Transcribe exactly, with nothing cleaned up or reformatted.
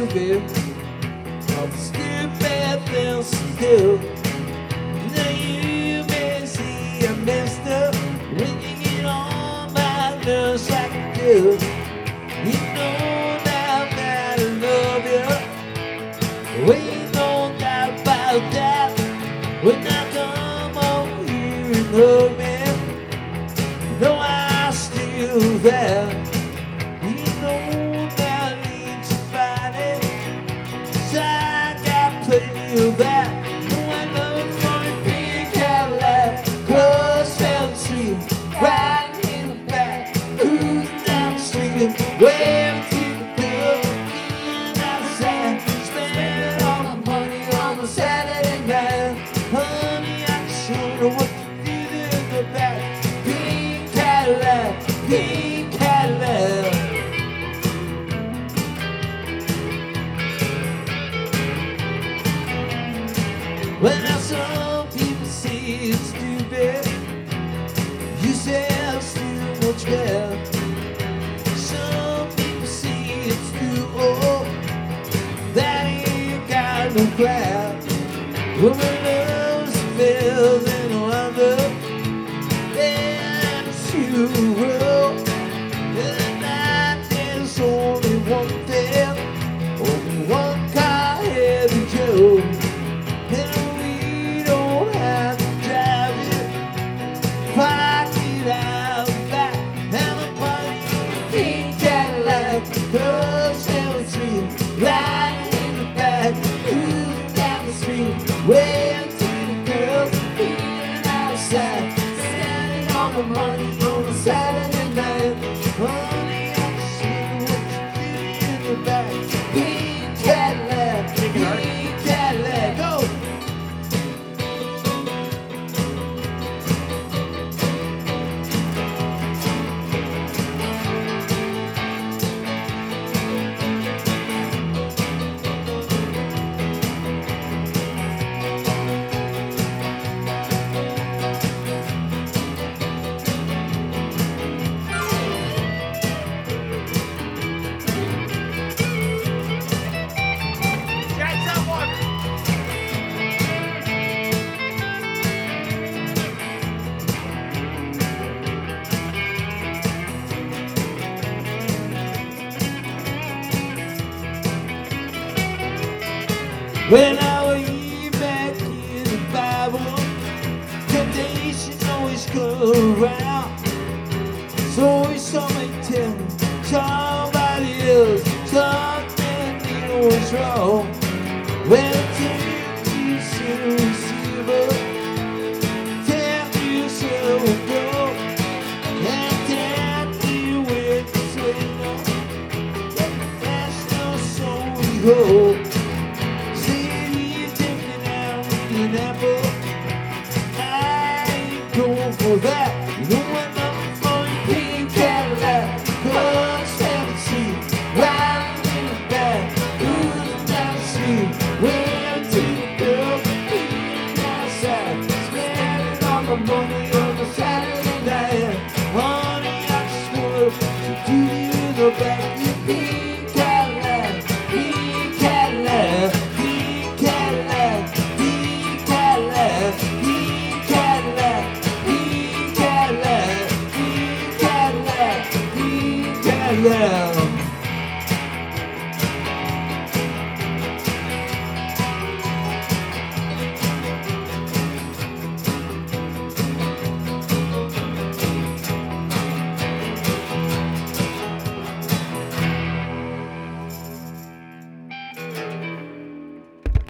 stupid, all the stupid things to do. Now you may see I messed up when you get on my nerves like I do. You know now that I love you, we ain't no doubt about that. When I come over here and hug me, you know I'm still there. You know that I need somebody, so I got plenty of that. Oh, I love for a big Cadillac, close down the street, riding in the back, cruising down the street, waving to the girl, being outside, spending all my money on a Saturday night. Honey, I just don't know what to do in the back. Pink Cadillac, pink Cadillac. Well, now some people say it's stupid, you say it's too much better. Some people say it's too old, that ain't got no class. Well, my love's filled in wonder, and it's you roll. And night there's only one thing, only one car heavy Joe. And we don't have to drive it, park it out back, and the party pink Cadillac, girls down the street, riding in the back, cruising down the street, waving to the girls, being outside, spending all my money on a Saturday night. Honey, I just wonder what you do in the back. Pink Cadillac, pink Cadillac, go! When I read back in the Bible, temptation always comes around. So always somebody tell me, somebody else, something you know is wrong. When I take you to receiver, tell you so go, and tell you where to say no. That's no soul we hold. For that, you know I'm not for a pink Cadillac, close down the street, riding in the back, cruising down the street, waving to the girl, being outside, spending all my money on a Saturday night. Honey, I just want to do you in the back, you pink Cadillac, pink Cadillac, pink Cadillac, pink Cadillac, pink Cadillac. Yeah.